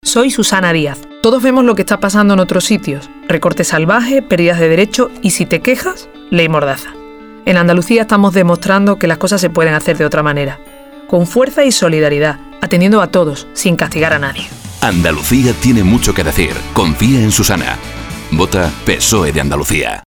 Soy Susana Díaz. Todos vemos lo que está pasando en otros sitios. Recorte salvaje, pérdidas de derechos y si te quejas, ley mordaza. En Andalucía estamos demostrando que las cosas se pueden hacer de otra manera. Con fuerza y solidaridad, atendiendo a todos, sin castigar a nadie. Andalucía tiene mucho que decir. Confía en Susana. Vota PSOE de Andalucía.